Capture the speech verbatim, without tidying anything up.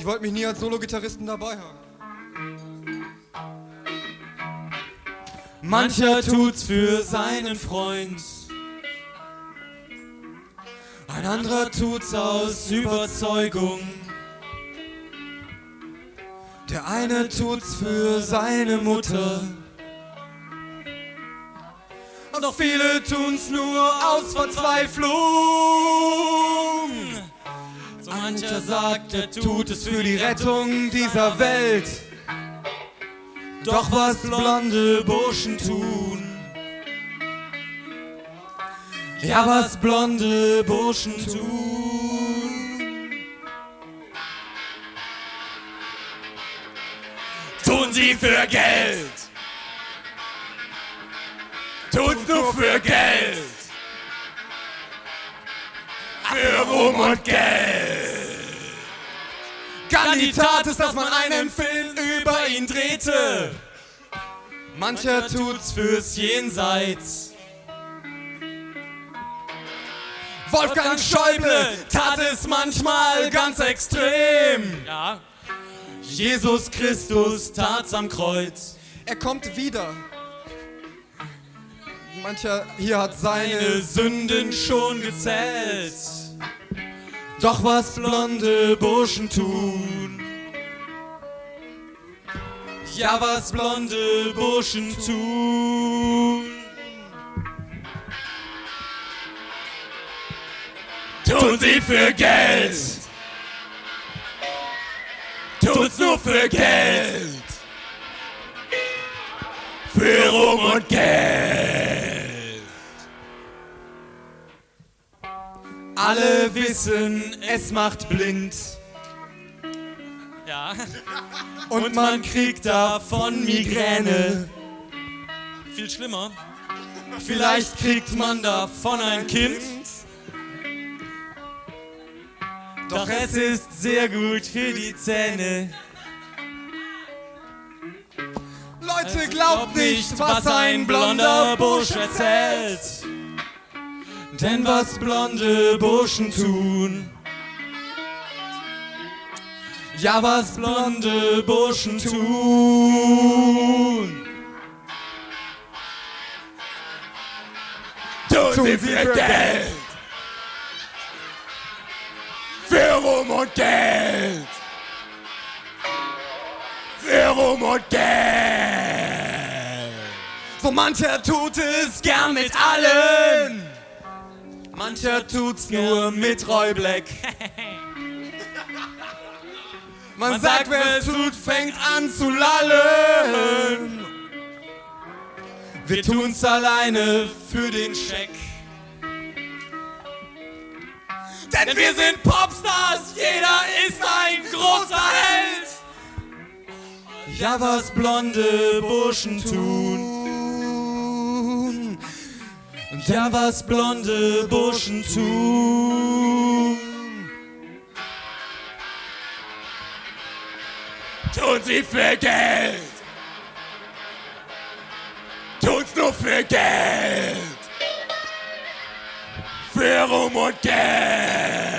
wollte mich nie als Solo-Gitarristen dabei haben. Mancher tut's für seinen Freund, ein anderer tut's aus Überzeugung. Der eine tut's für seine Mutter, doch viele tun's nur aus Verzweiflung. So mancher sagt, er tut es für die Rettung dieser Welt. Doch was blonde Burschen tun, ja was blonde Burschen tun, tun sie für Geld, tun's nur für Geld, für Ruhm und Geld. Kandidat ist, dass man einen Film über ihn drehte. Mancher tut's fürs Jenseits. Wolfgang Schäuble tat es manchmal ganz extrem. Ja. Jesus Christus tat's am Kreuz. Er kommt wieder. Mancher hier hat seine, Seine Sünden schon gezählt. Doch was blonde Burschen tun, ja was blonde Burschen tun, tun sie für Geld, tun's nur für Geld, für Ruhm und Geld. Alle wissen, es macht blind. Ja. Und man kriegt davon Migräne. Viel schlimmer. Vielleicht kriegt man davon ein Kind. Doch es ist sehr gut für die Zähne. Leute, glaubt nicht, was ein blonder Bursch erzählt. Denn was blonde Burschen tun, ja was blonde Burschen tun, tun sie für Geld, für Ruhm und Geld, für Ruhm und Geld. So mancher tut es gern mit allen. Mancher tut's nur mit Roy Black. Man, Man sagt, wer es tut, fängt an zu lallen. Wir tun's alleine für den Scheck. Denn wir sind Popstars, jeder ist ein großer Held. Ja, was blonde Burschen tun. Ja, was blonde Burschen tun, tun sie für Geld, tun's nur für Geld, für Ruhm und Geld.